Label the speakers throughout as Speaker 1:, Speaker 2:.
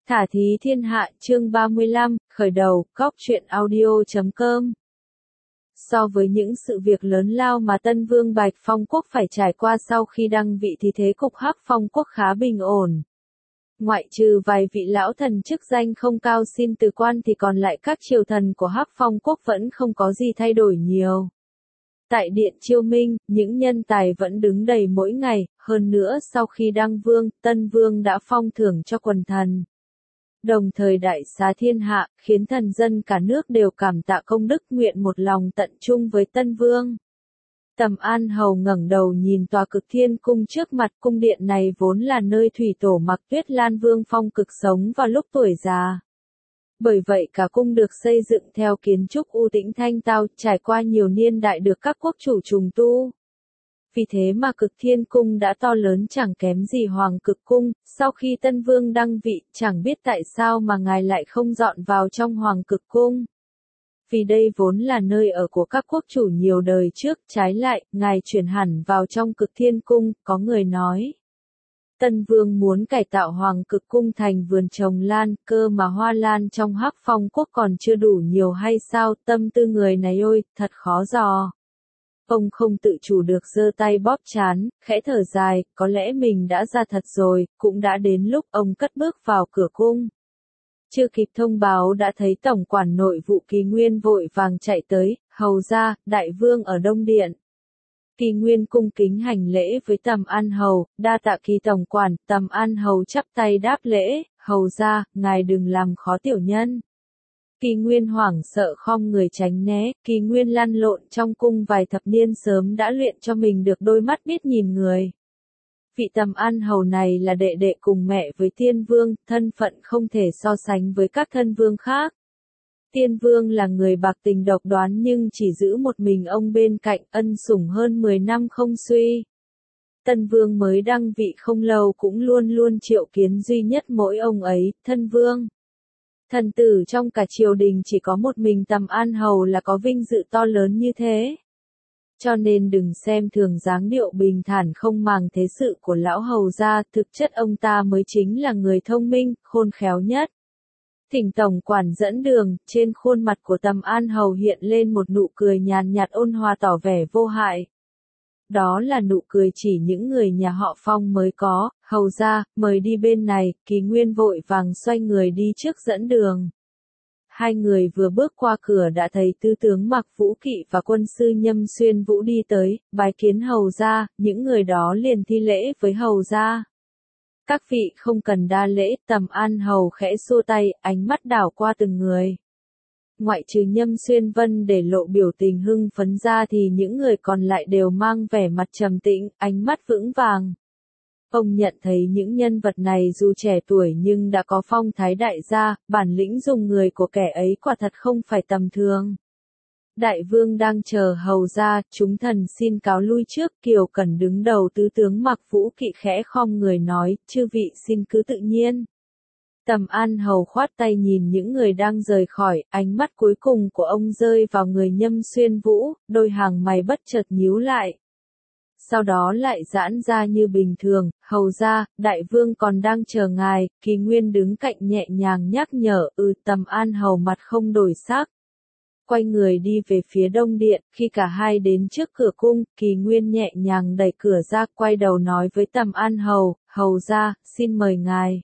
Speaker 1: Thả thí thiên hạ chương 35, khởi đầu, góc truyện audio.com. So với những sự việc lớn lao mà Tân Vương Bạch Phong Quốc phải trải qua sau khi đăng vị thì thế cục Hắc Phong Quốc khá bình ổn. Ngoại trừ vài vị lão thần chức danh không cao xin từ quan thì còn lại các triều thần của Hắc Phong Quốc vẫn không có gì thay đổi nhiều. Tại Điện Chiêu Minh, những nhân tài vẫn đứng đầy mỗi ngày, hơn nữa sau khi đăng vương, Tân Vương đã phong thưởng cho quần thần. Đồng thời đại xá thiên hạ, khiến thần dân cả nước đều cảm tạ công đức nguyện một lòng tận trung với Tân Vương. Tầm An Hầu ngẩng đầu nhìn tòa Cực Thiên Cung trước mặt. Cung điện này vốn là nơi thủy tổ Mặc Tuyết Lan Vương Phong Cực sống vào lúc tuổi già. Bởi vậy cả cung được xây dựng theo kiến trúc u tĩnh thanh tao, trải qua nhiều niên đại được các quốc chủ trùng tu. Vì thế mà Cực Thiên Cung đã to lớn chẳng kém gì Hoàng Cực Cung. Sau khi Tân Vương đăng vị, chẳng biết tại sao mà ngài lại không dọn vào trong Hoàng Cực Cung. Vì đây vốn là nơi ở của các quốc chủ nhiều đời trước, trái lại, ngài chuyển hẳn vào trong Cực Thiên Cung. Có người nói, Tân Vương muốn cải tạo Hoàng Cực Cung thành vườn trồng lan, cơ mà hoa lan trong Hắc Phong Quốc còn chưa đủ nhiều hay sao? Tâm tư người này ôi, thật khó dò. Ông không tự chủ được giơ tay bóp trán, khẽ thở dài, có lẽ mình đã ra thật rồi, cũng đã đến lúc ông cất bước vào cửa cung. Chưa kịp thông báo đã thấy Tổng quản nội vụ Kỳ Nguyên vội vàng chạy tới, hầu ra, đại vương ở Đông Điện. Kỳ Nguyên cung kính hành lễ với Tầm An Hầu, đa tạ Kỳ tổng quản. Tầm An Hầu chắp tay đáp lễ, hầu ra, ngài đừng làm khó tiểu nhân. Kỳ Nguyên hoảng sợ khom người tránh né. Kỳ Nguyên lăn lộn trong cung vài thập niên sớm đã luyện cho mình được đôi mắt biết nhìn người. Vị Tầm An Hầu này là đệ đệ cùng mẹ với Tiên Vương, thân phận không thể so sánh với các thân vương khác. Tiên Vương là người bạc tình độc đoán nhưng chỉ giữ một mình ông bên cạnh, ân sủng hơn 10 năm không suy. Tân Vương mới đăng vị không lâu cũng luôn luôn triệu kiến duy nhất mỗi ông ấy, thân vương. Thần tử trong cả triều đình chỉ có một mình Tầm An Hầu là có vinh dự to lớn như thế. Cho nên đừng xem thường dáng điệu bình thản không màng thế sự của lão hầu gia, thực chất ông ta mới chính là người thông minh, khôn khéo nhất. Thỉnh tổng quản dẫn đường, trên khuôn mặt của Tầm An Hầu hiện lên một nụ cười nhàn nhạt ôn hòa tỏ vẻ vô hại. Đó là nụ cười chỉ những người nhà họ Phong mới có. Hầu ra, mời đi bên này. Kỳ Nguyên vội vàng xoay người đi trước dẫn đường. Hai người vừa bước qua cửa đã thấy tứ tướng Mặc Vũ Kỵ và quân sư Nhâm Xuyên Vũ đi tới, bái kiến hầu ra. Những người đó liền thi lễ với hầu ra. Các vị không cần đa lễ. Tầm An Hầu khẽ xua tay, ánh mắt đảo qua từng người. Ngoại trừ Nhâm Xuyên Vân để lộ biểu tình hưng phấn ra thì những người còn lại đều mang vẻ mặt trầm tĩnh, ánh mắt vững vàng. Ông nhận thấy những nhân vật này dù trẻ tuổi nhưng đã có phong thái đại gia, bản lĩnh dùng người của kẻ ấy quả thật không phải tầm thường. Đại vương đang chờ hầu ra, chúng thần xin cáo lui trước. Kiều Cẩn đứng đầu tứ tướng Mặc Vũ Kỵ khẽ khom người nói, chư vị xin cứ tự nhiên. Tầm An Hầu khoát tay nhìn những người đang rời khỏi, ánh mắt cuối cùng của ông rơi vào người Nhâm Xuyên Vũ, đôi hàng mày bất chợt nhíu lại. Sau đó lại giãn ra như bình thường, hầu ra, đại vương còn đang chờ ngài. Kỳ Nguyên đứng cạnh nhẹ nhàng nhắc nhở. Tầm An Hầu mặt không đổi sắc. Quay người đi về phía Đông Điện, khi cả hai đến trước cửa cung, Kỳ Nguyên nhẹ nhàng đẩy cửa ra, quay đầu nói với Tầm An Hầu, hầu ra, xin mời ngài.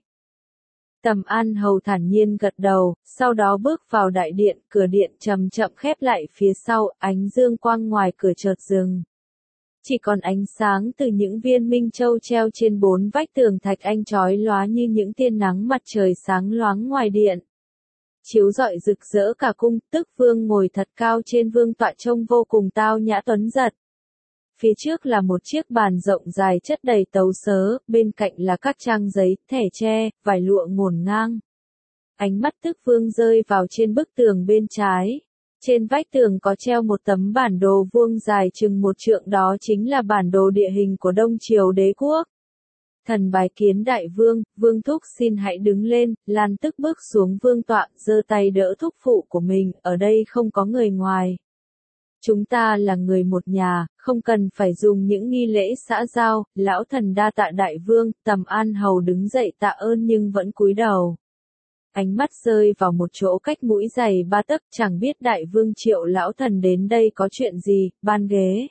Speaker 1: Tầm An Hầu thản nhiên gật đầu, sau đó bước vào đại điện, cửa điện chậm chậm khép lại phía sau, ánh dương quang ngoài cửa chợt dừng. Chỉ còn ánh sáng từ những viên minh châu treo trên 4 vách tường thạch anh chói lóa như những tia nắng mặt trời sáng loáng ngoài điện. Chiếu rọi rực rỡ cả cung. Tức vương ngồi thật cao trên vương tọa trông vô cùng tao nhã tuấn giật. Phía trước là một chiếc bàn rộng dài chất đầy tấu sớ, bên cạnh là các trang giấy, thẻ tre, vải lụa ngổn ngang. Ánh mắt Tức vương rơi vào trên bức tường bên trái. Trên vách tường có treo một tấm bản đồ vuông dài chừng 1 trượng, đó chính là bản đồ địa hình của Đông Triều Đế quốc. Thần bái kiến đại vương. Vương thúc xin hãy đứng lên. Lan Tức bước xuống vương tọa, giơ tay đỡ thúc phụ của mình, ở đây không có người ngoài. Chúng ta là người một nhà, không cần phải dùng những nghi lễ xã giao. Lão thần đa tạ đại vương. Tầm An Hầu đứng dậy tạ ơn nhưng vẫn cúi đầu. Ánh mắt rơi vào một chỗ cách mũi giày 3 tấc, chẳng biết đại vương Triệu lão thần đến đây có chuyện gì, ban ghế.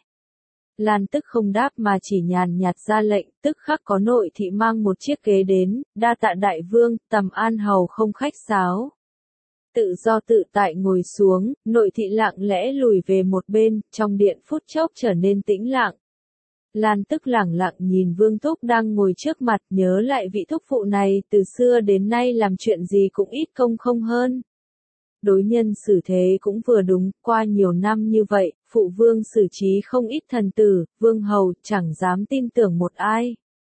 Speaker 1: Lan Tức không đáp mà chỉ nhàn nhạt ra lệnh, tức khắc có nội thị mang một chiếc ghế đến, đa tạ đại vương, Tầm An hầu không khách sáo. Tự do tự tại ngồi xuống, nội thị lặng lẽ lùi về một bên, trong điện phút chốc trở nên tĩnh lặng. Lan Tức lẳng lặng nhìn Vương Thúc đang ngồi trước mặt, nhớ lại vị thúc phụ này từ xưa đến nay làm chuyện gì cũng ít công không hơn. Đối nhân xử thế cũng vừa đúng, qua nhiều năm như vậy, phụ vương xử trí không ít thần tử, vương hầu chẳng dám tin tưởng một ai.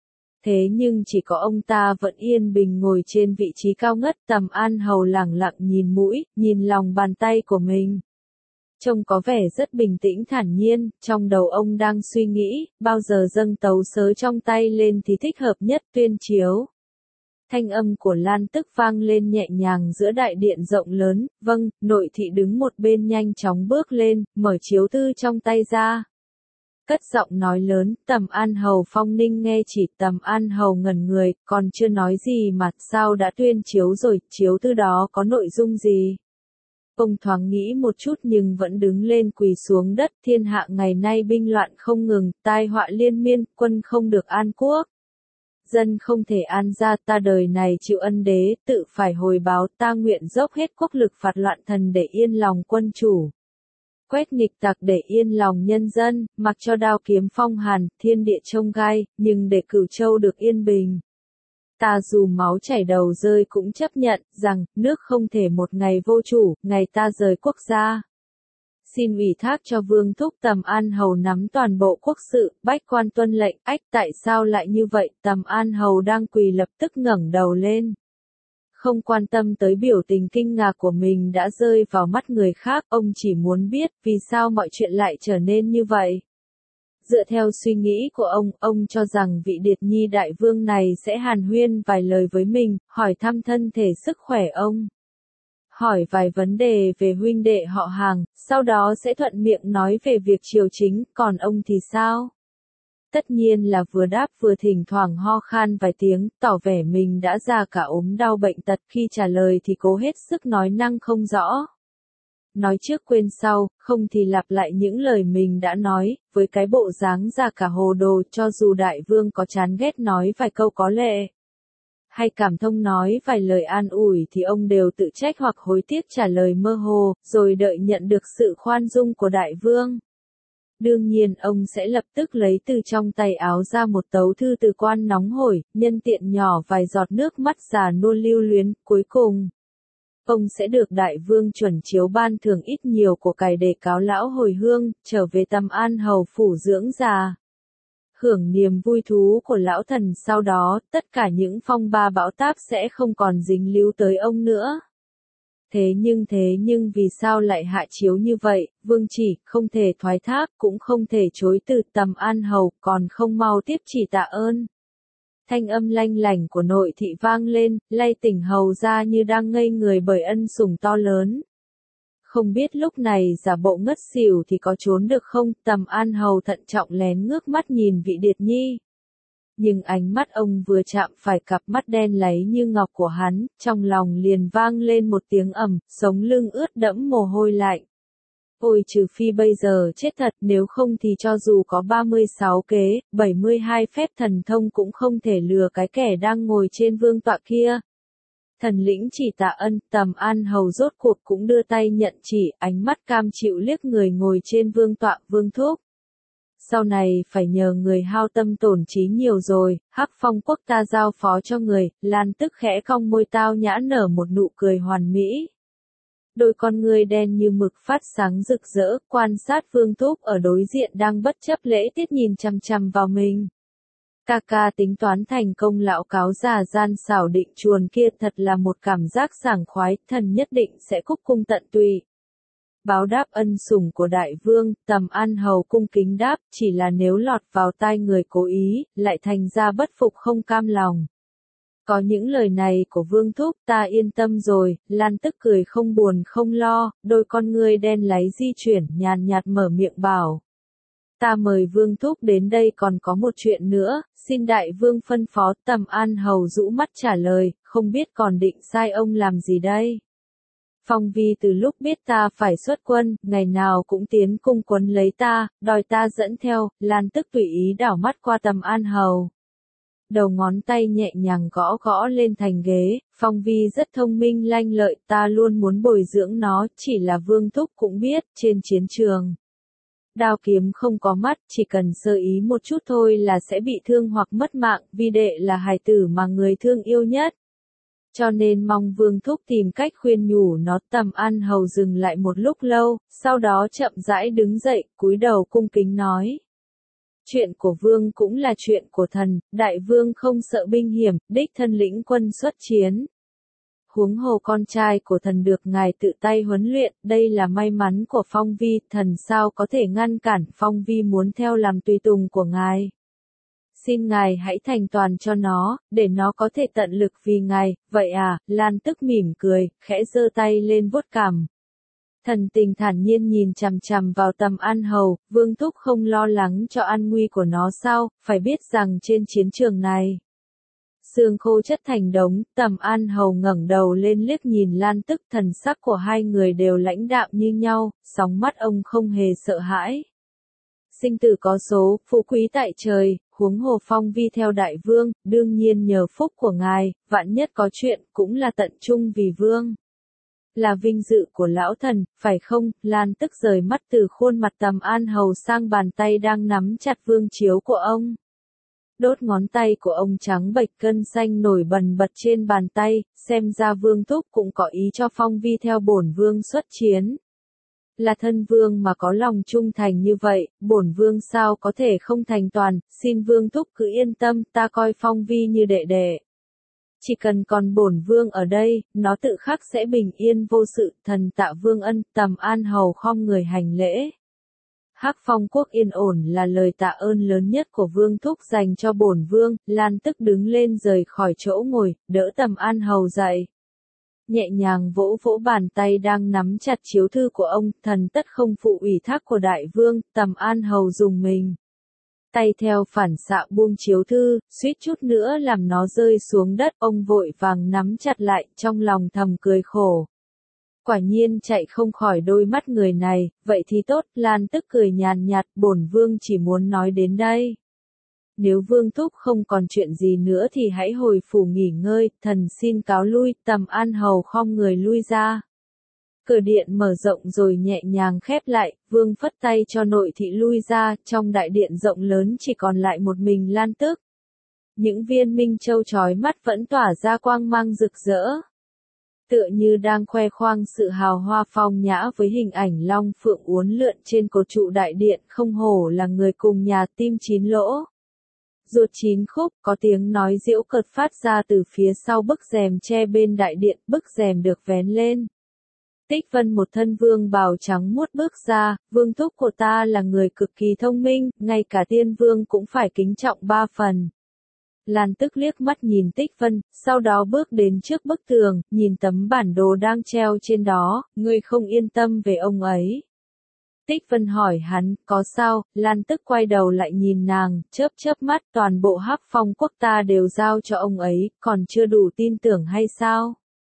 Speaker 1: Thế nhưng chỉ có ông ta vẫn yên bình ngồi trên vị trí cao ngất. Tầm An hầu lẳng lặng nhìn mũi, nhìn lòng bàn tay của mình. Trông có vẻ rất bình tĩnh thản nhiên, trong đầu ông đang suy nghĩ, bao giờ dâng tấu sớ trong tay lên thì thích hợp nhất tuyên chiếu. Thanh âm của Lan Tức vang lên nhẹ nhàng giữa đại điện rộng lớn, vâng, nội thị đứng một bên nhanh chóng bước lên, mở chiếu thư trong tay ra. Cất giọng nói lớn, Tầm An hầu Phong Ninh nghe chỉ. Tầm An hầu ngẩn người, còn chưa nói gì mà, sao đã tuyên chiếu rồi, chiếu thư đó có nội dung gì? Ông thoáng nghĩ một chút nhưng vẫn đứng lên quỳ xuống đất. Thiên hạ ngày nay binh loạn không ngừng, tai họa liên miên, quân không được an quốc. Dân không thể an gia, ta đời này chịu ân đế, tự phải hồi báo, ta nguyện dốc hết quốc lực phạt loạn thần để yên lòng quân chủ. Quét nghịch tặc để yên lòng nhân dân, mặc cho đao kiếm phong hàn, thiên địa trông gai, nhưng để Cửu Châu được yên bình. Ta dù máu chảy đầu rơi cũng chấp nhận, rằng, nước không thể một ngày vô chủ, ngày ta rời quốc gia. Xin ủy thác cho Vương Thúc. Tầm An hầu nắm toàn bộ quốc sự, bách quan tuân lệnh. Ách, tại sao lại như vậy? Tầm An hầu đang quỳ lập tức ngẩng đầu lên. Không quan tâm tới biểu tình kinh ngạc của mình đã rơi vào mắt người khác, ông chỉ muốn biết vì sao mọi chuyện lại trở nên như vậy. Dựa theo suy nghĩ của ông cho rằng vị Điệt Nhi đại vương này sẽ hàn huyên vài lời với mình, hỏi thăm thân thể sức khỏe ông. Hỏi vài vấn đề về huynh đệ họ hàng, sau đó sẽ thuận miệng nói về việc triều chính, còn ông thì sao? Tất nhiên là vừa đáp vừa thỉnh thoảng ho khan vài tiếng, tỏ vẻ mình đã già cả ốm đau bệnh tật. Khi trả lời thì cố hết sức nói năng không rõ. Nói trước quên sau, không thì lặp lại những lời mình đã nói, với cái bộ dáng già cả hồ đồ. Cho dù đại vương có chán ghét nói vài câu có lệ, hay cảm thông nói vài lời an ủi thì ông đều tự trách hoặc hối tiếc trả lời mơ hồ, rồi đợi nhận được sự khoan dung của đại vương. Đương nhiên ông sẽ lập tức lấy từ trong tay áo ra một tấu thư từ quan nóng hổi, nhân tiện nhỏ vài giọt nước mắt già nua lưu luyến. Cuối cùng, ông sẽ được đại vương chuẩn chiếu ban thưởng ít nhiều của cải để cáo lão hồi hương, trở về Tầm An hầu phủ dưỡng già. Hưởng niềm vui thú của lão thần. Sau đó, tất cả những phong ba bão táp sẽ không còn dính líu tới ông nữa. Thế nhưng vì sao lại hạ chiếu như vậy? Vương chỉ, không thể thoái thác, cũng không thể chối từ. Tầm An hầu, còn không mau tiếp chỉ tạ ơn. Thanh âm lanh lảnh của nội thị vang lên, lay tỉnh hầu ra như đang ngây người bởi ân sủng to lớn. Không biết lúc này giả bộ ngất xỉu thì có trốn được không? Tầm An hầu thận trọng lén ngước mắt nhìn vị Điệt Nhi. Nhưng ánh mắt ông vừa chạm phải cặp mắt đen láy như ngọc của hắn, trong lòng liền vang lên một tiếng ầm, sống lưng ướt đẫm mồ hôi lạnh. Ôi, trừ phi bây giờ chết thật, nếu không thì cho dù có 36 kế, 72 phép thần thông cũng không thể lừa cái kẻ đang ngồi trên vương tọa kia. Thần lĩnh chỉ tạ ân. Tầm An hầu rốt cuộc cũng đưa tay nhận chỉ, ánh mắt cam chịu liếc người ngồi trên vương tọa. Vương Thúc, sau này phải nhờ người hao tâm tổn trí nhiều rồi. Hắc Phong quốc ta giao phó cho người. Lan Tức khẽ cong môi tao nhã nở một nụ cười hoàn mỹ. Đôi con ngươi đen như mực phát sáng rực rỡ, quan sát Vương Thúc ở đối diện đang bất chấp lễ tiết nhìn chằm chằm vào mình. Ca ca tính toán thành công, lão cáo già gian xảo định chuồn kia, thật là một cảm giác sảng khoái, thần nhất định sẽ cúc cung tận tụy. Báo đáp ân sủng của đại vương. Tầm An hầu cung kính đáp, chỉ là nếu lọt vào tai người cố ý, lại thành ra bất phục không cam lòng. Có những lời này của Vương Thúc, ta yên tâm rồi. Lan Tức cười không buồn không lo, đôi con ngươi đen láy di chuyển, nhàn nhạt mở miệng bảo. Ta mời Vương Thúc đến đây còn có một chuyện nữa, xin đại vương phân phó. Tầm An Hầu rũ mắt trả lời, không biết còn định sai ông làm gì đây. Phong Vi từ lúc biết ta phải xuất quân, ngày nào cũng tiến cung quấn lấy ta, đòi ta dẫn theo. Lan Tức tùy ý đảo mắt qua Tầm An Hầu. Đầu ngón tay nhẹ nhàng gõ gõ lên thành ghế, Phong Vi rất thông minh lanh lợi, ta luôn muốn bồi dưỡng nó, chỉ là Vương Thúc cũng biết, trên chiến trường. Đao kiếm không có mắt, chỉ cần sơ ý một chút thôi là sẽ bị thương hoặc mất mạng, Vi đệ là hài tử mà người thương yêu nhất. Cho nên mong Vương Thúc tìm cách khuyên nhủ nó. Tầm An Hầu dừng lại một lúc lâu, sau đó chậm rãi đứng dậy, cúi đầu cung kính nói. Chuyện của Vương cũng là chuyện của thần, đại vương không sợ binh hiểm, đích thân lĩnh quân xuất chiến. Huống hồ con trai của thần được ngài tự tay huấn luyện, đây là may mắn của Phong Vi, thần sao có thể ngăn cản. Phong Vi muốn theo làm tùy tùng của ngài. Xin ngài hãy thành toàn cho nó, để nó có thể tận lực vì ngài. Vậy à, Lan Tức mỉm cười, khẽ giơ tay lên vuốt cằm. Thần tình thản nhiên nhìn chằm chằm vào Tầm An Hầu, Vương Thúc không lo lắng cho an nguy của nó sao, phải biết rằng trên chiến trường này. Xương khô chất thành đống, Tầm An Hầu ngẩng đầu lên liếc nhìn Lan Tức, thần sắc của hai người đều lãnh đạm như nhau, sóng mắt ông không hề sợ hãi. Sinh tử có số, phú quý tại trời, huống hồ Phong Vi theo đại vương, đương nhiên nhờ phúc của ngài, vạn nhất có chuyện, cũng là tận trung vì vương. Là vinh dự của lão thần, phải không? Lan Tức rời mắt từ khuôn mặt Tầm An Hầu sang bàn tay đang nắm chặt vương chiếu của ông. Đốt ngón tay của ông trắng bệch gân xanh nổi bần bật trên bàn tay, xem ra Vương Thúc cũng có ý cho Phong Vi theo bổn vương xuất chiến. Là thân vương mà có lòng trung thành như vậy, bổn vương sao có thể không thành toàn, xin Vương Thúc cứ yên tâm, ta coi Phong Vi như đệ đệ. Chỉ cần còn bổn vương ở đây, nó tự khắc sẽ bình yên vô sự. Thần tạ vương ân. Tầm An Hầu khom người hành lễ. Hắc Phong quốc yên ổn là lời tạ ơn lớn nhất của Vương Thúc dành cho bổn vương. Lan Tức đứng lên rời khỏi chỗ ngồi, đỡ Tầm An Hầu dậy. Nhẹ nhàng vỗ vỗ bàn tay đang nắm chặt chiếu thư của ông. Thần tất không phụ ủy thác của đại vương. Tầm An Hầu dùng mình. Tay theo phản xạ buông chiếu thư, suýt chút nữa làm nó rơi xuống đất. Ông vội vàng nắm chặt lại, trong lòng thầm cười khổ. Quả nhiên chạy không khỏi đôi mắt người này, vậy thì tốt. Lan Tức cười nhàn nhạt, bổn vương chỉ muốn nói đến đây. Nếu Vương Thúc không còn chuyện gì nữa thì hãy hồi phủ nghỉ ngơi, thần xin cáo lui. Tầm An Hầu khom người lui ra. Cửa điện mở rộng rồi nhẹ nhàng khép lại, Vương phất tay cho nội thị lui ra, trong đại điện rộng lớn chỉ còn lại một mình Lan Tức. Những viên minh châu chói mắt vẫn tỏa ra quang mang rực rỡ. Tựa như đang khoe khoang sự hào hoa phong nhã với hình ảnh long phượng uốn lượn trên cột trụ đại điện, không hổ là người cùng nhà tim chín lỗ. Ruột chín khúc, có tiếng nói giễu cợt phát ra từ phía sau bức rèm che bên đại điện, bức rèm được vén lên. Tích Vân một thân vương bào trắng muốt bước ra, Vương Thúc của ta là người cực kỳ thông minh, ngay cả tiên vương cũng phải kính trọng 3 phần. Lan Tức liếc mắt nhìn Tích Vân, sau đó bước đến trước bức tường, nhìn tấm bản đồ đang treo trên đó, ngươi không yên tâm về ông ấy. Tích Vân hỏi hắn, có sao? Lan Tức quay đầu lại nhìn nàng, chớp chớp mắt, toàn bộ Hắc Phong quốc ta đều giao cho ông ấy, còn chưa đủ tin tưởng hay sao?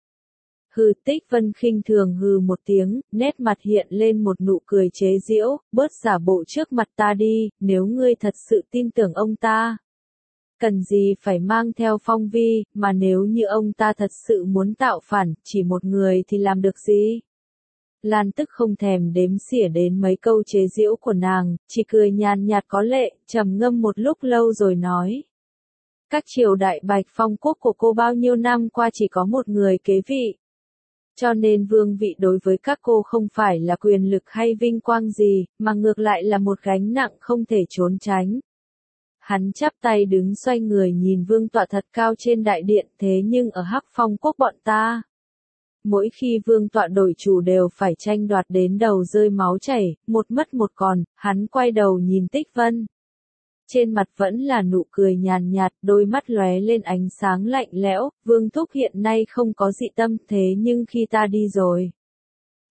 Speaker 1: Hừ. Tích Vân khinh thường hừ một tiếng, nét mặt hiện lên một nụ cười chế giễu, bớt giả bộ trước mặt ta đi, nếu ngươi thật sự tin tưởng ông ta. Cần gì phải mang theo Phong Vi, mà nếu như ông ta thật sự muốn tạo phản, chỉ một người thì làm được gì? Lan Tức không thèm đếm xỉa đến mấy câu chế giễu của nàng, chỉ cười nhàn nhạt có lệ, trầm ngâm một lúc lâu rồi nói. Các triều đại Bạch Phong quốc của cô bao nhiêu năm qua chỉ có một người kế vị. Cho nên vương vị đối với các cô không phải là quyền lực hay vinh quang gì, mà ngược lại là một gánh nặng không thể trốn tránh. Hắn chắp tay đứng xoay người nhìn vương tọa thật cao trên đại điện, thế nhưng ở Hắc Phong quốc bọn ta. Mỗi khi vương tọa đổi chủ đều phải tranh đoạt đến đầu rơi máu chảy, một mất một còn. Hắn quay đầu nhìn Tích Vân. Trên mặt vẫn là nụ cười nhàn nhạt, đôi mắt lóe lên ánh sáng lạnh lẽo. Vương Thúc hiện nay không có dị tâm, thế nhưng khi ta đi rồi,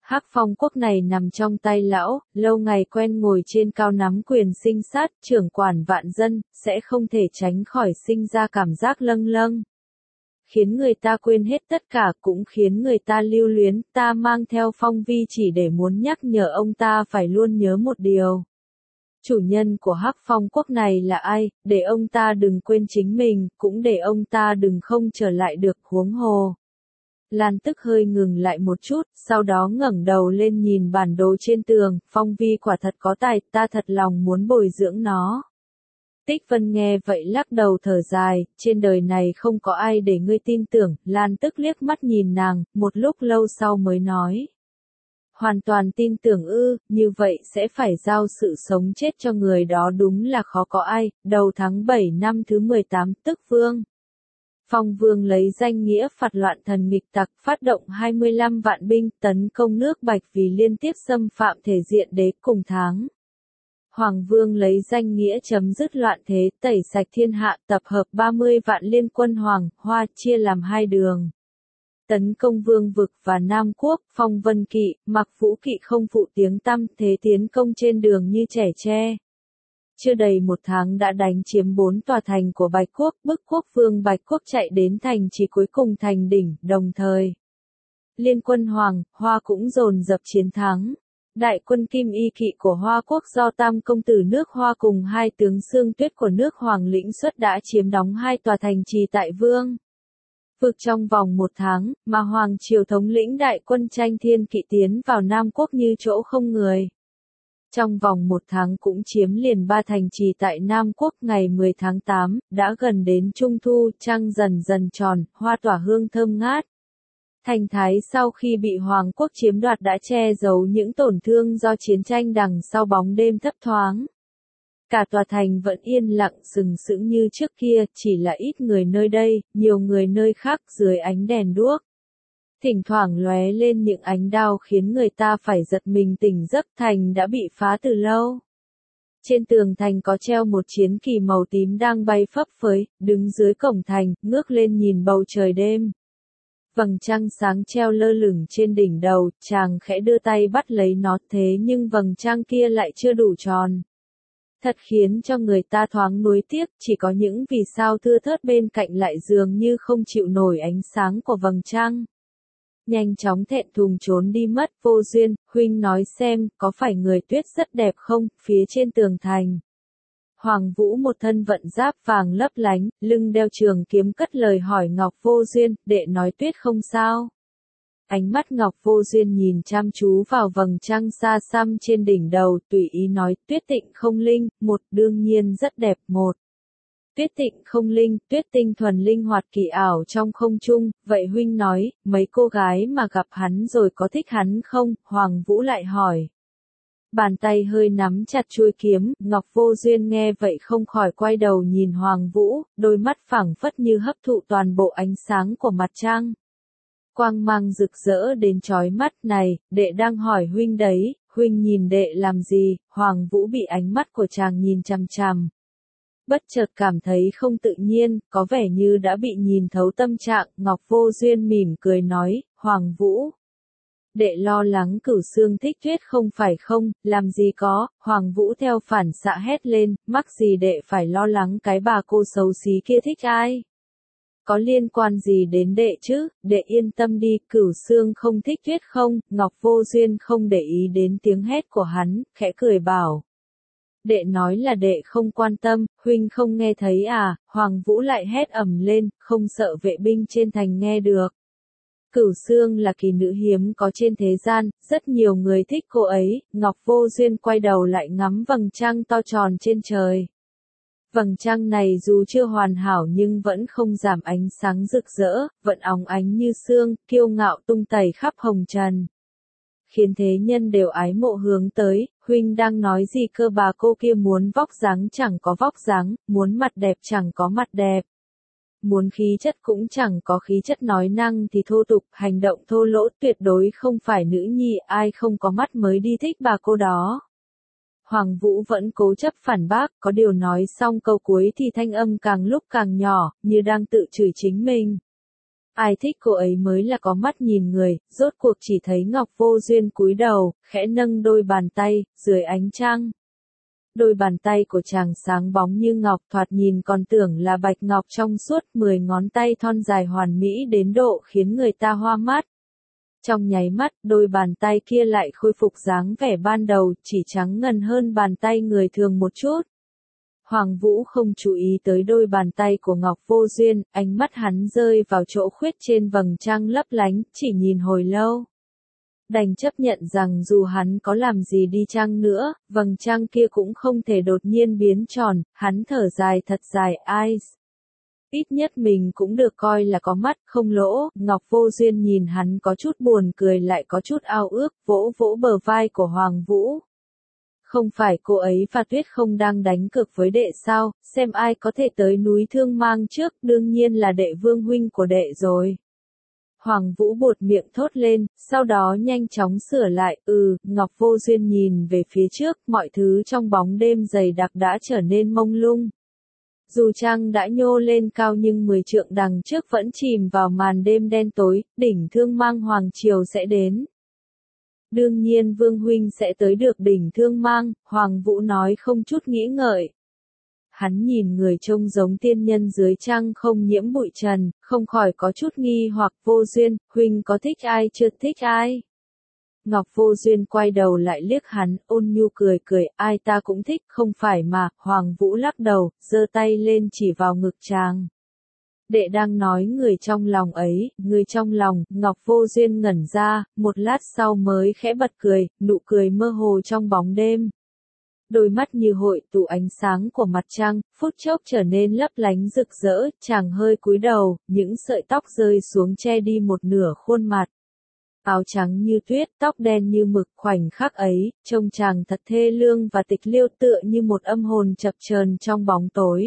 Speaker 1: Hắc Phong quốc này nằm trong tay lão, lâu ngày quen ngồi trên cao nắm quyền sinh sát, trưởng quản vạn dân, sẽ không thể tránh khỏi sinh ra cảm giác lâng lâng. Khiến người ta quên hết tất cả, cũng khiến người ta lưu luyến. Ta mang theo Phong Vi chỉ để muốn nhắc nhở ông ta phải luôn nhớ một điều. Chủ nhân của Hắc Phong quốc này là ai, để ông ta đừng quên chính mình, cũng để ông ta đừng không trở lại được, huống hồ. Lan Tức hơi ngừng lại một chút, sau đó ngẩng đầu lên nhìn bản đồ trên tường, Phong Vi quả thật có tài, ta thật lòng muốn bồi dưỡng nó. Tích Vân nghe vậy lắc đầu thở dài, trên đời này không có ai để ngươi tin tưởng, Lan Tức liếc mắt nhìn nàng, một lúc lâu sau mới nói. Hoàn toàn tin tưởng ư, như vậy sẽ phải giao sự sống chết cho người đó, đúng là khó có ai. Đầu tháng 7 năm thứ 18 tức Vương. Phong Vương lấy danh nghĩa phạt loạn thần nghịch tặc, phát động 25 vạn binh tấn công nước Bạch vì liên tiếp xâm phạm thể diện đế. Cùng tháng, Hoàng Vương lấy danh nghĩa chấm dứt loạn thế, tẩy sạch thiên hạ, tập hợp 30 vạn liên quân Hoàng, Hoa chia làm hai đường. Tấn công Vương vực và Nam Quốc. Phong Vân Kỵ, Mặc Vũ Kỵ không phụ tiếng tăm, thế tiến công trên đường như trẻ tre. Chưa đầy một tháng đã đánh chiếm 4 tòa thành của Bạch Quốc, bức quốc vương Bạch Quốc chạy đến thành trì cuối cùng thành đỉnh, đồng thời. Liên quân Hoàng, Hoa cũng dồn dập chiến thắng. Đại quân Kim Y Kỵ của Hoa Quốc do Tam công tử nước Hoa cùng hai tướng Xương Tuyết của nước Hoàng lĩnh xuất đã chiếm đóng hai tòa thành trì tại Vương vực trong vòng một tháng, mà Hoàng triều thống lĩnh đại quân Tranh Thiên Kỵ tiến vào Nam Quốc như chỗ không người. Trong vòng một tháng cũng chiếm liền 3 thành trì tại Nam Quốc. Ngày 10 tháng 8, đã gần đến Trung Thu, trăng dần dần tròn, hoa tỏa hương thơm ngát. Thành Thái sau khi bị Hoàng Quốc chiếm đoạt đã che giấu những tổn thương do chiến tranh đằng sau bóng đêm thấp thoáng. Cả tòa thành vẫn yên lặng sừng sững như trước kia, chỉ là ít người nơi đây, nhiều người nơi khác dưới ánh đèn đuốc. Thỉnh thoảng lóe lên những ánh đao khiến người ta phải giật mình tỉnh giấc. Thành đã bị phá từ lâu. Trên tường thành có treo một chiến kỳ màu tím đang bay phấp phới, đứng dưới cổng thành, ngước lên nhìn bầu trời đêm. Vầng trăng sáng treo lơ lửng trên đỉnh đầu, chàng khẽ đưa tay bắt lấy nó, thế nhưng vầng trăng kia lại chưa đủ tròn. Thật khiến cho người ta thoáng nuối tiếc, chỉ có những vì sao thưa thớt bên cạnh lại dường như không chịu nổi ánh sáng của vầng trăng. Nhanh chóng thẹn thùng trốn đi mất. Vô Duyên, huynh nói xem, có phải người tuyết rất đẹp không, phía trên tường thành. Hoàng Vũ một thân vận giáp vàng lấp lánh, lưng đeo trường kiếm cất lời hỏi Ngọc Vô Duyên, đệ nói tuyết không sao. Ánh mắt Ngọc Vô Duyên nhìn chăm chú vào vầng trăng xa xăm trên đỉnh đầu, tùy ý nói, tuyết tịnh không linh, một, đương nhiên rất đẹp, một. Tuyết tịnh không linh, tuyết tinh thuần linh hoạt kỳ ảo trong không trung, vậy huynh nói, mấy cô gái mà gặp hắn rồi có thích hắn không? Hoàng Vũ lại hỏi. Bàn tay hơi nắm chặt chuôi kiếm, Ngọc Vô Duyên nghe vậy không khỏi quay đầu nhìn Hoàng Vũ, đôi mắt phảng phất như hấp thụ toàn bộ ánh sáng của mặt trăng. Quang mang rực rỡ đến chói mắt. Này, đệ đang hỏi huynh đấy, huynh nhìn đệ làm gì? Hoàng Vũ bị ánh mắt của chàng nhìn chằm chằm. Bất chợt cảm thấy không tự nhiên, có vẻ như đã bị nhìn thấu tâm trạng. Ngọc Vô Duyên mỉm cười nói, Hoàng Vũ. Đệ lo lắng Cửu Xương thích tuyết không phải không, làm gì có. Hoàng Vũ theo phản xạ hét lên, mắc gì đệ phải lo lắng cái bà cô xấu xí kia thích ai? Có liên quan gì đến đệ chứ, đệ yên tâm đi. Cửu Xương không thích tuyết không? Ngọc Vô Duyên không để ý đến tiếng hét của hắn, khẽ cười bảo. Đệ nói là đệ không quan tâm, huynh không nghe thấy à? Hoàng Vũ lại hét ầm lên, không sợ vệ binh trên thành nghe được. Cửu Xương là kỳ nữ hiếm có trên thế gian, rất nhiều người thích cô ấy. Ngọc Vô Duyên quay đầu lại ngắm vầng trăng to tròn trên trời. Vầng trăng này dù chưa hoàn hảo nhưng vẫn không giảm ánh sáng rực rỡ, vẫn óng ánh như sương, kiêu ngạo tung tẩy khắp hồng trần. Khiến thế nhân đều ái mộ hướng tới. Huynh đang nói gì cơ? Bà cô kia muốn vóc dáng chẳng có vóc dáng, muốn mặt đẹp chẳng có mặt đẹp. Muốn khí chất cũng chẳng có khí chất, nói năng thì thô tục, hành động thô lỗ, tuyệt đối không phải nữ nhi, ai không có mắt mới đi thích bà cô đó. Hoàng Vũ vẫn cố chấp phản bác, có điều nói xong câu cuối thì thanh âm càng lúc càng nhỏ, như đang tự chửi chính mình. Ai thích cô ấy mới là có mắt nhìn người, rốt cuộc chỉ thấy Ngọc Vô Duyên cúi đầu, khẽ nâng đôi bàn tay, dưới ánh trăng. Đôi bàn tay của chàng sáng bóng như ngọc, thoạt nhìn còn tưởng là bạch ngọc trong suốt, 10 ngón tay thon dài hoàn mỹ đến độ khiến người ta hoa mắt. Trong nháy mắt, đôi bàn tay kia lại khôi phục dáng vẻ ban đầu, chỉ trắng ngần hơn bàn tay người thường một chút. Hoàng Vũ không chú ý tới đôi bàn tay của Ngọc Vô Duyên, ánh mắt hắn rơi vào chỗ khuyết trên vầng trăng lấp lánh, chỉ nhìn hồi lâu. Đành chấp nhận rằng dù hắn có làm gì đi chăng nữa, vầng trăng kia cũng không thể đột nhiên biến tròn, hắn thở dài thật dài, ai. Ít nhất mình cũng được coi là có mắt, không lỗ. Ngọc Vô Duyên nhìn hắn có chút buồn cười lại có chút ao ước, vỗ vỗ bờ vai của Hoàng Vũ. Không phải cô ấy và Tuyết không đang đánh cược với đệ sao, xem ai có thể tới núi Thương Mang trước, đương nhiên là đệ Vương huynh của đệ rồi. Hoàng Vũ buột miệng thốt lên, sau đó nhanh chóng sửa lại, Ngọc Vô Duyên nhìn về phía trước, mọi thứ trong bóng đêm dày đặc đã trở nên mông lung. Dù trăng đã nhô lên cao nhưng 10 trượng đằng trước vẫn chìm vào màn đêm đen tối, đỉnh Thương Mang Hoàng Triều sẽ đến. Đương nhiên Vương huynh sẽ tới được đỉnh Thương Mang, Hoàng Vũ nói không chút nghĩ ngợi. Hắn nhìn người trông giống tiên nhân dưới trăng không nhiễm bụi trần, không khỏi có chút nghi hoặc. Vô Duyên, huynh có thích ai chưa thích ai? Ngọc Vô Duyên quay đầu lại liếc hắn, ôn nhu cười cười, ai ta cũng thích, không phải mà. Hoàng Vũ lắc đầu, giơ tay lên chỉ vào ngực chàng. Đệ đang nói người trong lòng ấy, người trong lòng. Ngọc Vô Duyên ngẩn ra, một lát sau mới khẽ bật cười, nụ cười mơ hồ trong bóng đêm. Đôi mắt như hội tụ ánh sáng của mặt trăng, phút chốc trở nên lấp lánh rực rỡ, chàng hơi cúi đầu, những sợi tóc rơi xuống che đi một nửa khuôn mặt. Áo trắng như tuyết, tóc đen như mực, khoảnh khắc ấy, trông chàng thật thê lương và tịch liêu, tựa như một âm hồn chập chờn trong bóng tối.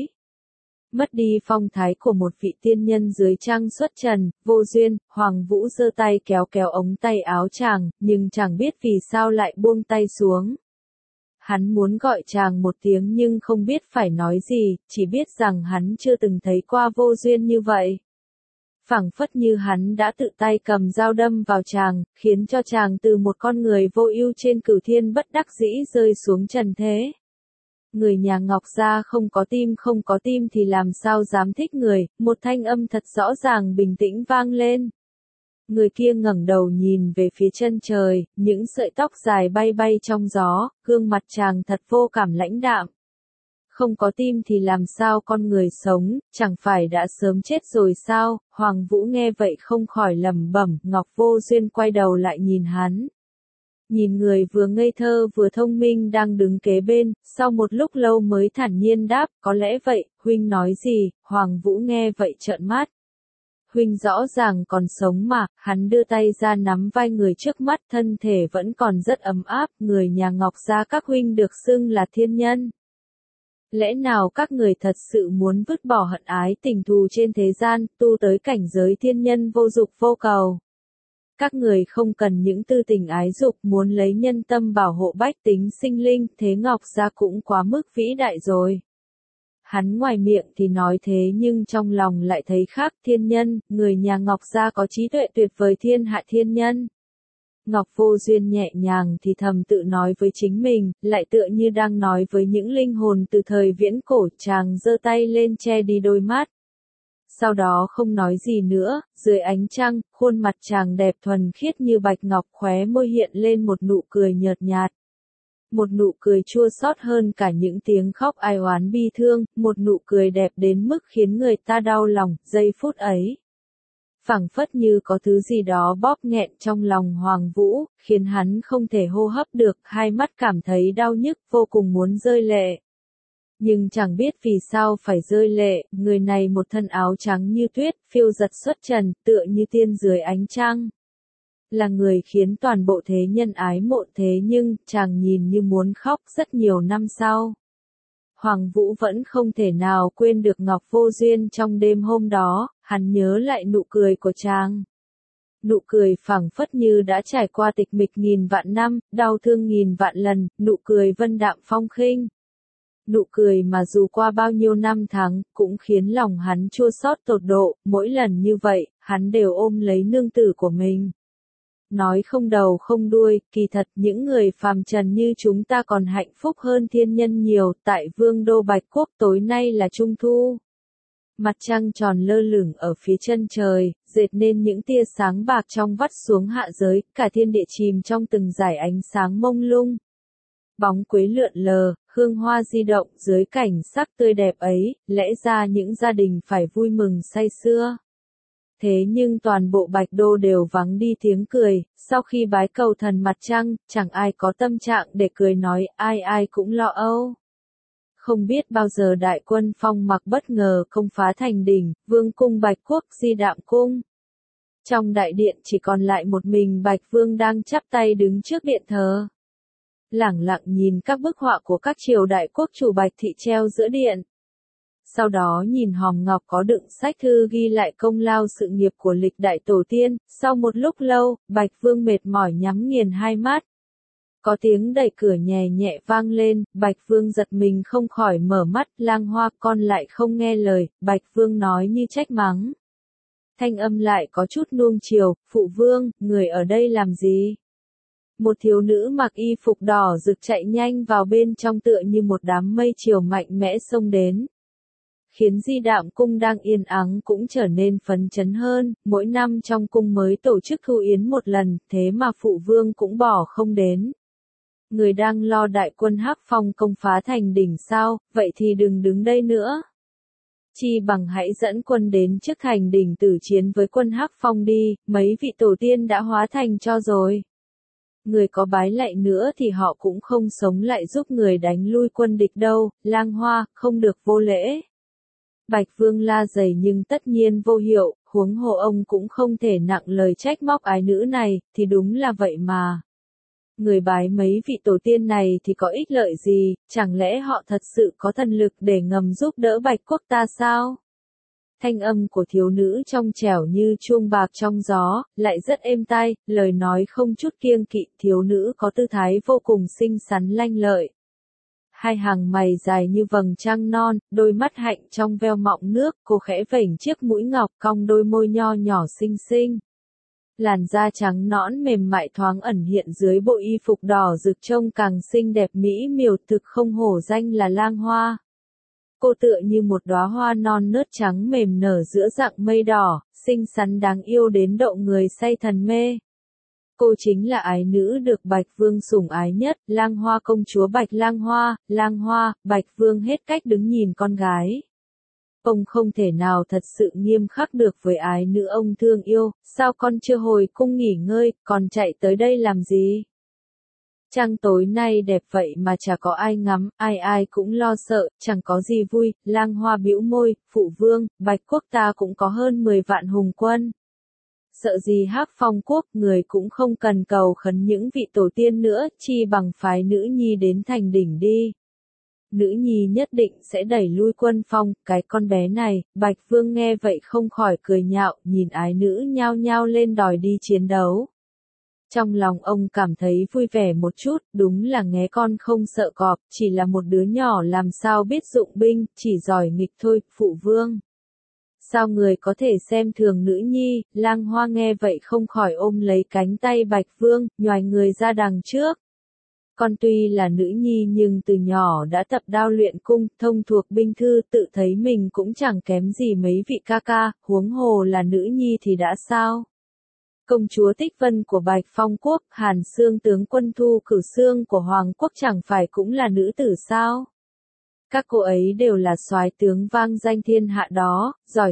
Speaker 1: Mất đi phong thái của một vị tiên nhân dưới trăng xuất trần. Vô Duyên, Hoàng Vũ giơ tay kéo kéo ống tay áo chàng, nhưng chẳng biết vì sao lại buông tay xuống. Hắn muốn gọi chàng một tiếng nhưng không biết phải nói gì, chỉ biết rằng hắn chưa từng thấy qua Vô Duyên như vậy. Phảng phất như hắn đã tự tay cầm dao đâm vào chàng, khiến cho chàng từ một con người vô ưu trên cửu thiên bất đắc dĩ rơi xuống trần thế. Người nhà Ngọc gia không có tim thì làm sao dám thích người, một thanh âm thật rõ ràng bình tĩnh vang lên. Người kia ngẩng đầu nhìn về phía chân trời, những sợi tóc dài bay bay trong gió, gương mặt chàng thật vô cảm lãnh đạm. Không có tim thì làm sao con người sống, chẳng phải đã sớm chết rồi sao? Hoàng Vũ nghe vậy không khỏi lẩm bẩm. Ngọc Vô Duyên quay đầu lại nhìn hắn. Nhìn người vừa ngây thơ vừa thông minh đang đứng kế bên, sau một lúc lâu mới thản nhiên đáp, có lẽ vậy. Huynh nói gì? Hoàng Vũ nghe vậy trợn mắt. Huynh rõ ràng còn sống mà. Hắn đưa tay ra nắm vai người trước mắt, thân thể vẫn còn rất ấm áp. Người nhà Ngọc gia các huynh được xưng là thiên nhân. Lẽ nào các người thật sự muốn vứt bỏ hận ái tình thù trên thế gian, tu tới cảnh giới thiên nhân vô dục vô cầu? Các người không cần những tư tình ái dục, muốn lấy nhân tâm bảo hộ bách tính sinh linh, thế Ngọc gia cũng quá mức vĩ đại rồi. Hắn ngoài miệng thì nói thế nhưng trong lòng lại thấy khác. Thiên nhân, người nhà Ngọc gia có trí tuệ tuyệt vời, thiên hạ thiên nhân. Ngọc Vô Duyên nhẹ nhàng thì thầm tự nói với chính mình, lại tựa như đang nói với những linh hồn từ thời viễn cổ. Chàng giơ tay lên che đi đôi mắt. Sau đó không nói gì nữa, dưới ánh trăng, khuôn mặt chàng đẹp thuần khiết như bạch ngọc, khóe môi hiện lên một nụ cười nhợt nhạt. Một nụ cười chua xót hơn cả những tiếng khóc ai oán bi thương, một nụ cười đẹp đến mức khiến người ta đau lòng. Giây phút ấy, phảng phất như có thứ gì đó bóp nghẹn trong lòng Hoàng Vũ, khiến hắn không thể hô hấp được, hai mắt cảm thấy đau nhức, vô cùng muốn rơi lệ. Nhưng chẳng biết vì sao phải rơi lệ, người này một thân áo trắng như tuyết, phiêu giật xuất trần, tựa như tiên dưới ánh trăng. Là người khiến toàn bộ thế nhân ái mộ, thế nhưng, chàng nhìn như muốn khóc. Rất nhiều năm sau, Hoàng Vũ vẫn không thể nào quên được Ngọc Vô Duyên trong đêm hôm đó, hắn nhớ lại nụ cười của chàng. Nụ cười phảng phất như đã trải qua tịch mịch nghìn vạn năm, đau thương nghìn vạn lần, nụ cười vân đạm phong khinh. Nụ cười mà dù qua bao nhiêu năm tháng, cũng khiến lòng hắn chua xót tột độ. Mỗi lần như vậy, hắn đều ôm lấy nương tử của mình. Nói không đầu không đuôi, kỳ thật những người phàm trần như chúng ta còn hạnh phúc hơn thiên nhân nhiều, tại vương đô Bạch Quốc tối nay là Trung Thu. Mặt trăng tròn lơ lửng ở phía chân trời, dệt nên những tia sáng bạc trong vắt xuống hạ giới, cả thiên địa chìm trong từng dải ánh sáng mông lung. Bóng quế lượn lờ, hương hoa di động dưới cảnh sắc tươi đẹp ấy, lẽ ra những gia đình phải vui mừng say sưa. Thế nhưng toàn bộ Bạch Đô đều vắng đi tiếng cười, sau khi bái cầu thần mặt trăng, chẳng ai có tâm trạng để cười nói, ai ai cũng lo âu. Không biết bao giờ đại quân Phong Mặc bất ngờ công phá thành đỉnh, vương cung Bạch Quốc Di Đạm Cung. Trong đại điện chỉ còn lại một mình Bạch Vương đang chắp tay đứng trước điện thờ. Lẳng lặng nhìn các bức họa của các triều đại quốc chủ Bạch thị treo giữa điện. Sau đó nhìn hòm ngọc có đựng sách thư ghi lại công lao sự nghiệp của lịch đại tổ tiên, sau một lúc lâu, Bạch Vương mệt mỏi nhắm nghiền hai mắt. Có tiếng đẩy cửa nhẹ nhẹ vang lên, Bạch Vương giật mình không khỏi mở mắt, Lang Hoa con lại không nghe lời, Bạch Vương nói như trách mắng. Thanh âm lại có chút nuông chiều, phụ vương, người ở đây làm gì? Một thiếu nữ mặc y phục đỏ rực chạy nhanh vào bên trong tựa như một đám mây chiều mạnh mẽ xông đến. Khiến Di Đạm Cung đang yên ắng cũng trở nên phấn chấn hơn, mỗi năm trong cung mới tổ chức thu yến một lần, thế mà phụ vương cũng bỏ không đến. Người đang lo đại quân Hắc Phong công phá thành đỉnh sao, vậy thì đừng đứng đây nữa. Chi bằng hãy dẫn quân đến trước thành đỉnh tử chiến với quân Hắc Phong đi, mấy vị tổ tiên đã hóa thành cho rồi. Người có bái lạy nữa thì họ cũng không sống lại giúp người đánh lui quân địch đâu, Lang Hoa, không được vô lễ. Bạch Vương la dày nhưng tất nhiên vô hiệu, huống hồ ông cũng không thể nặng lời trách móc ái nữ này, thì đúng là vậy mà. Người bái mấy vị tổ tiên này thì có ích lợi gì, chẳng lẽ họ thật sự có thần lực để ngầm giúp đỡ Bạch Quốc ta sao? Thanh âm của thiếu nữ trong trẻo như chuông bạc trong gió, lại rất êm tai, lời nói không chút kiêng kỵ, thiếu nữ có tư thái vô cùng xinh xắn lanh lợi. Hai hàng mày dài như vầng trăng non, đôi mắt hạnh trong veo mọng nước, cô khẽ vểnh chiếc mũi ngọc cong đôi môi nho nhỏ xinh xinh. Làn da trắng nõn mềm mại thoáng ẩn hiện dưới bộ y phục đỏ rực trông càng xinh đẹp mỹ miều, thực không hổ danh là Lang Hoa. Cô tựa như một đóa hoa non nớt trắng mềm nở giữa rặng mây đỏ, xinh xắn đáng yêu đến độ người say thần mê. Cô chính là ái nữ được Bạch Vương sủng ái nhất, Lang Hoa công chúa Bạch Lang Hoa, Bạch Vương hết cách đứng nhìn con gái. Ông không thể nào thật sự nghiêm khắc được với ái nữ ông thương yêu, sao con chưa hồi cung nghỉ ngơi, còn chạy tới đây làm gì? Trăng tối nay đẹp vậy mà chả có ai ngắm, ai ai cũng lo sợ, chẳng có gì vui, Lang Hoa bĩu môi, phụ vương, Bạch Quốc ta cũng có hơn 10 vạn hùng quân. Sợ gì Hắc Phong quốc, người cũng không cần cầu khấn những vị tổ tiên nữa, chi bằng phái nữ nhi đến thành đỉnh đi. Nữ nhi nhất định sẽ đẩy lui quân Phong, cái con bé này, Bạch Vương nghe vậy không khỏi cười nhạo, nhìn ái nữ nhao nhao lên đòi đi chiến đấu. Trong lòng ông cảm thấy vui vẻ một chút, đúng là nghé con không sợ cọp, chỉ là một đứa nhỏ làm sao biết dụng binh, chỉ giỏi nghịch thôi, phụ vương. Sao người có thể xem thường nữ nhi, Lang Hoa nghe vậy không khỏi ôm lấy cánh tay Bạch Vương, nhoài người ra đằng trước. Con tuy là nữ nhi nhưng từ nhỏ đã tập đao luyện cung, thông thuộc binh thư, tự thấy mình cũng chẳng kém gì mấy vị ca ca, huống hồ là nữ nhi thì đã sao? Công chúa Tích Vân của Bạch Phong quốc, Hàn Xương tướng quân Thu Cửu Xương của Hoàng quốc chẳng phải cũng là nữ tử sao? Các cô ấy đều là soái tướng vang danh thiên hạ đó,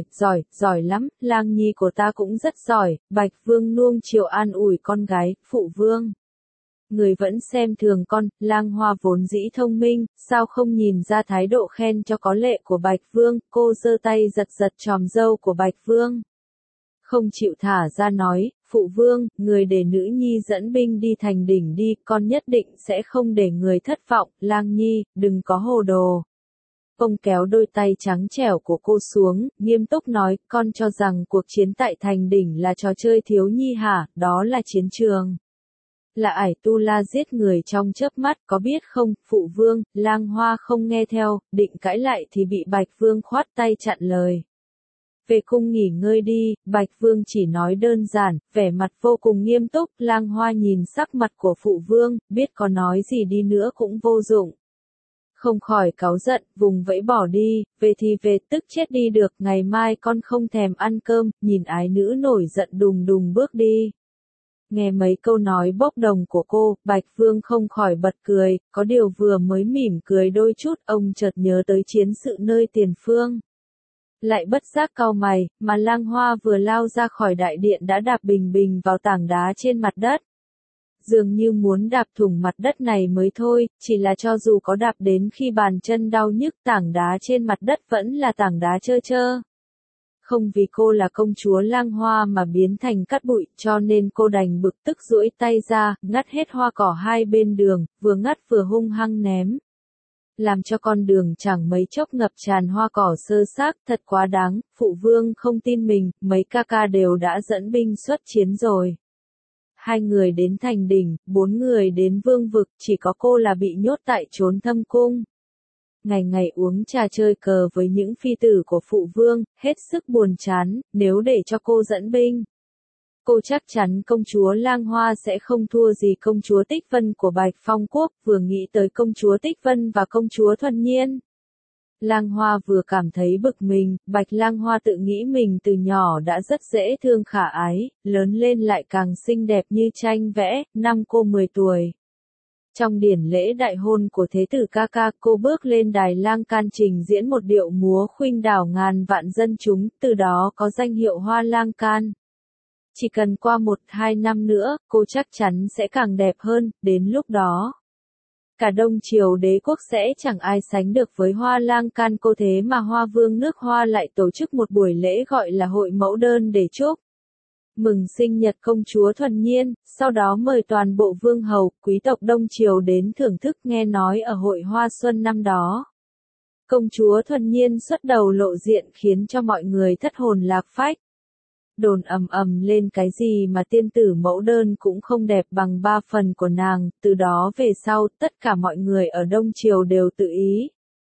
Speaker 1: giỏi lắm, Lang nhi của ta cũng rất giỏi, Bạch Vương nuông chiều an ủi con gái, phụ vương. Người vẫn xem thường con, Lang Hoa vốn dĩ thông minh, sao không nhìn ra thái độ khen cho có lệ của Bạch Vương, cô giơ tay giật giật chòm râu của Bạch Vương. Không chịu thả ra nói, phụ vương, người để nữ nhi dẫn binh đi thành đỉnh đi, con nhất định sẽ không để người thất vọng, Lang nhi, đừng có hồ đồ. Ông kéo đôi tay trắng trẻo của cô xuống, nghiêm túc nói, con cho rằng cuộc chiến tại thành đỉnh là trò chơi thiếu nhi hả, đó là chiến trường. Là ải tu la giết người trong chớp mắt, có biết không, phụ vương, Lang Hoa không nghe theo, định cãi lại thì bị Bạch Vương khoát tay chặn lời. về cung nghỉ ngơi đi, Bạch Vương chỉ nói đơn giản, vẻ mặt vô cùng nghiêm túc, Lang Hoa nhìn sắc mặt của phụ vương, biết có nói gì đi nữa cũng vô dụng. Không khỏi cáu giận, vùng vẫy bỏ đi, về thì về tức chết đi được, ngày mai con không thèm ăn cơm, nhìn ái nữ nổi giận đùng đùng bước đi. Nghe mấy câu nói bốc đồng của cô, Bạch Vương không khỏi bật cười, có điều vừa mới mỉm cười đôi chút, ông chợt nhớ tới chiến sự nơi tiền phương. Lại bất giác cau mày, mà Lang Hoa vừa lao ra khỏi đại điện đã đạp bình bình vào tảng đá trên mặt đất. Dường như muốn đạp thủng mặt đất này mới thôi, chỉ là cho dù có đạp đến khi bàn chân đau nhức tảng đá trên mặt đất vẫn là tảng đá trơ trơ. Không vì cô là công chúa Lang Hoa mà biến thành cát bụi, cho nên cô đành bực tức duỗi tay ra, ngắt hết hoa cỏ hai bên đường, vừa ngắt vừa hung hăng ném. Làm cho con đường chẳng mấy chốc ngập tràn hoa cỏ xơ xác, thật quá đáng, phụ vương không tin mình, mấy ca ca đều đã dẫn binh xuất chiến rồi. 2 người đến thành đỉnh, 4 người đến vương vực, chỉ có cô là bị nhốt tại chốn thâm cung. Ngày ngày uống trà chơi cờ với những phi tử của phụ vương, hết sức buồn chán, nếu để cho cô dẫn binh. Cô chắc chắn công chúa Lang Hoa sẽ không thua gì công chúa Tích Vân của Bạch Phong Quốc, vừa nghĩ tới công chúa Tích Vân và công chúa Thuần Nhiên. Lang Hoa vừa cảm thấy bực mình, Bạch Lang Hoa tự nghĩ mình từ nhỏ đã rất dễ thương khả ái, lớn lên lại càng xinh đẹp như tranh vẽ, năm cô 10 tuổi. Trong điển lễ đại hôn của Thế tử ca ca, cô bước lên đài lang can trình diễn một điệu múa khuynh đảo ngàn vạn dân chúng, từ đó có danh hiệu Hoa Lang Can. Chỉ cần qua 1-2 năm nữa, cô chắc chắn sẽ càng đẹp hơn, đến lúc đó. Cả Đông Triều đế quốc sẽ chẳng ai sánh được với Hoa Lang Can cô, thế mà Hoa Vương nước Hoa lại tổ chức một buổi lễ gọi là hội mẫu đơn để chúc mừng sinh nhật công chúa Thuần Nhiên, sau đó mời toàn bộ vương hầu, quý tộc Đông Triều đến thưởng thức. Nghe nói ở hội Hoa Xuân năm đó, công chúa Thuần Nhiên xuất đầu lộ diện khiến cho mọi người thất hồn lạc phách. Đồn ầm ầm lên cái gì mà tiên tử mẫu đơn cũng không đẹp bằng 3 phần của nàng, từ đó về sau tất cả mọi người ở Đông Triều đều tự ý.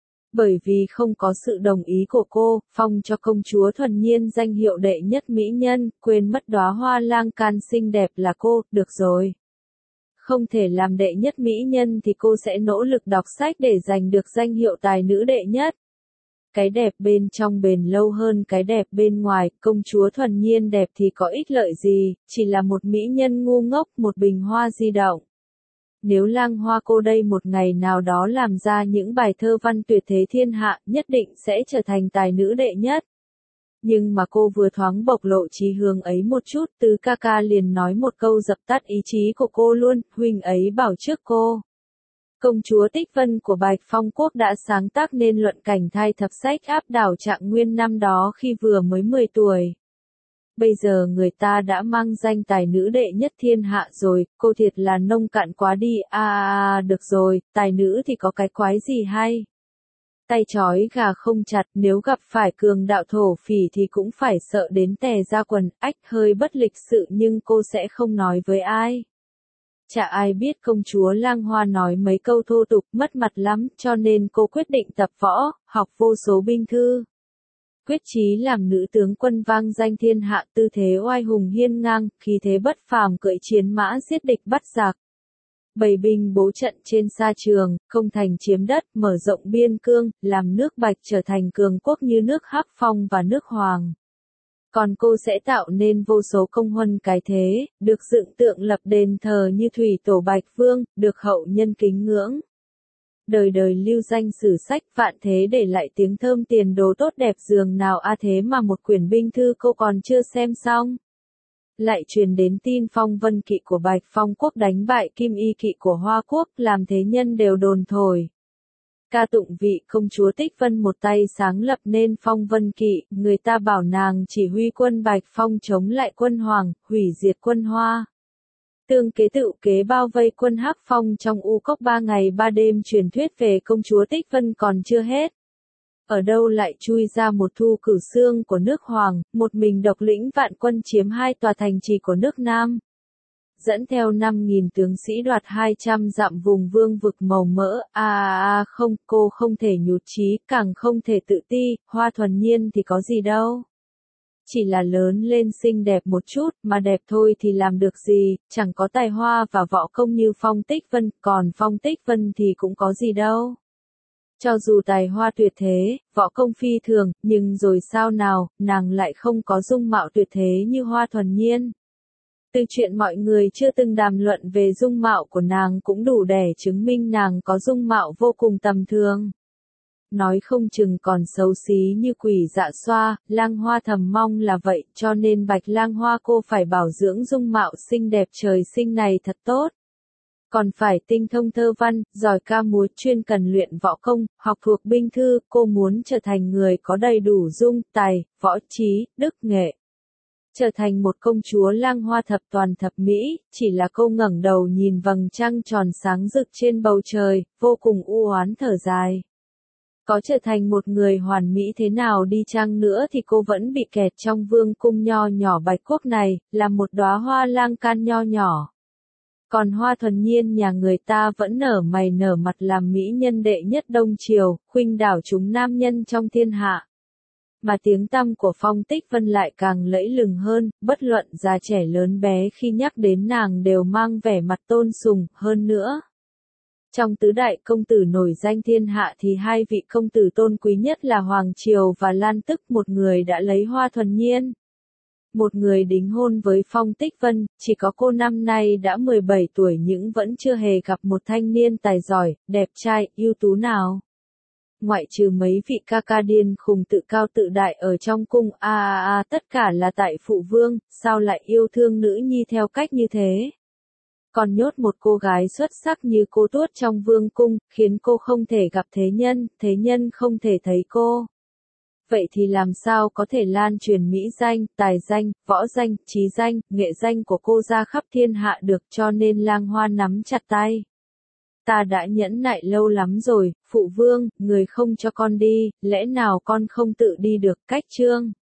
Speaker 1: Bởi vì không có sự đồng ý của cô, phong cho công chúa Thuần Nhiên danh hiệu đệ nhất mỹ nhân, quên mất đóa hoa lang can xinh đẹp là cô, được rồi. Không thể làm đệ nhất mỹ nhân thì cô sẽ nỗ lực đọc sách để giành được danh hiệu tài nữ đệ nhất. Cái đẹp bên trong bền lâu hơn cái đẹp bên ngoài, công chúa Thuần Nhiên đẹp thì có ích lợi gì, chỉ là một mỹ nhân ngu ngốc, một bình hoa di động. Nếu Lang Hoa cô đây một ngày nào đó làm ra những bài thơ văn tuyệt thế thiên hạ, nhất định sẽ trở thành tài nữ đệ nhất. Nhưng mà cô vừa thoáng bộc lộ chí hướng ấy một chút, Tứ ca ca liền nói một câu dập tắt ý chí của cô luôn, huynh ấy bảo trước cô. Công chúa Tích Vân của Bạch Phong Quốc đã sáng tác nên luận cảnh thai thập sách áp đảo Trạng Nguyên năm đó khi vừa mới 10 tuổi. Bây giờ người ta đã mang danh tài nữ đệ nhất thiên hạ rồi, cô thiệt là nông cạn quá đi, được rồi, tài nữ thì có cái quái gì hay. Tay trói gà không chặt, nếu gặp phải cường đạo thổ phỉ thì cũng phải sợ đến tè ra quần, ách hơi bất lịch sự nhưng cô sẽ không nói với ai. Chả ai biết công chúa Lang Hoa nói mấy câu thô tục mất mặt lắm, cho nên cô quyết định tập võ, học vô số binh thư. Quyết chí làm nữ tướng quân vang danh thiên hạ, tư thế oai hùng hiên ngang, khí thế bất phàm, cưỡi chiến mã giết địch bắt giặc. Bày binh bố trận trên sa trường, công thành chiếm đất, mở rộng biên cương, làm nước Bạch trở thành cường quốc như nước Hắc Phong và nước Hoàng. Còn cô sẽ tạo nên vô số công huân cái thế, được dựng tượng lập đền thờ như thủy tổ Bạch Vương, được hậu nhân kính ngưỡng. Đời đời lưu danh sử sách, vạn thế để lại tiếng thơm tiền đồ tốt đẹp dường nào thế mà một quyển binh thư cô còn chưa xem xong. Lại truyền đến tin Phong Vân kỵ của Bạch Phong Quốc đánh bại Kim Y kỵ của Hoa Quốc, làm thế nhân đều đồn thổi. Ca tụng vị công chúa Tích Vân một tay sáng lập nên Phong Vân kỵ, người ta bảo nàng chỉ huy quân Bạch Phong chống lại quân Hoàng, hủy diệt quân Hoa. Tương kế tự kế bao vây quân Hắc Phong trong U Cốc 3 ngày 3 đêm, truyền thuyết về công chúa Tích Vân còn chưa hết. Ở đâu lại chui ra một Thu Cửu Xương của nước Hoàng, một mình độc lĩnh vạn quân chiếm 2 tòa thành trì của nước Nam. Dẫn theo 5.000 tướng sĩ đoạt 200 dặm vùng vương vực màu mỡ, không, cô không thể nhụt chí, càng không thể tự ti, Hoa Thuần Nhiên thì có gì đâu. Chỉ là lớn lên xinh đẹp một chút, mà đẹp thôi thì làm được gì, chẳng có tài hoa và võ công như Phong Tích Vân, còn Phong Tích Vân thì cũng có gì đâu. Cho dù tài hoa tuyệt thế, võ công phi thường, nhưng rồi sao nào, nàng lại không có dung mạo tuyệt thế như Hoa Thuần Nhiên. Từ chuyện mọi người chưa từng đàm luận về dung mạo của nàng cũng đủ để chứng minh nàng có dung mạo vô cùng tầm thường. Nói không chừng còn xấu xí như Quỷ Dạ Xoa, Lang Hoa thầm mong là vậy, cho nên Bạch Lang Hoa cô phải bảo dưỡng dung mạo xinh đẹp trời sinh này thật tốt. Còn phải tinh thông thơ văn, giỏi ca múa, chuyên cần luyện võ công, học thuộc binh thư, cô muốn trở thành người có đầy đủ dung, tài, võ trí, đức nghệ. Trở thành một công chúa Lang Hoa thập toàn thập mỹ, chỉ là cô ngẩng đầu nhìn vầng trăng tròn sáng rực trên bầu trời, vô cùng u oán thở dài. Có trở thành một người hoàn mỹ thế nào đi chăng nữa thì cô vẫn bị kẹt trong vương cung nho nhỏ Bạch Quốc này, là một đóa hoa lang can nho nhỏ. Còn Hoa Thuần Nhiên nhà người ta vẫn nở mày nở mặt làm mỹ nhân đệ nhất Đông Triều, khuynh đảo chúng nam nhân trong thiên hạ. Mà tiếng tăm của Phong Tích Vân lại càng lẫy lừng hơn, bất luận già trẻ lớn bé khi nhắc đến nàng đều mang vẻ mặt tôn sùng, hơn nữa. Trong tứ đại công tử nổi danh thiên hạ thì hai vị công tử tôn quý nhất là Hoàng Triều và Lan Tức, một người đã lấy Hoa Thuần Nhiên. Một người đính hôn với Phong Tích Vân, chỉ có cô năm nay đã 17 tuổi nhưng vẫn chưa hề gặp một thanh niên tài giỏi, đẹp trai, ưu tú nào. Ngoại trừ mấy vị ca ca điên khùng tự cao tự đại ở trong cung, tất cả là tại phụ vương, sao lại yêu thương nữ nhi theo cách như thế. Còn nhốt một cô gái xuất sắc như cô Tuốt trong vương cung, khiến cô không thể gặp thế nhân không thể thấy cô. Vậy thì làm sao có thể lan truyền mỹ danh, tài danh, võ danh, trí danh, nghệ danh của cô ra khắp thiên hạ được, cho nên Lang Hoa nắm chặt tay. Ta đã nhẫn nại lâu lắm rồi, phụ vương, người không cho con đi, lẽ nào con không tự đi được, cách chương.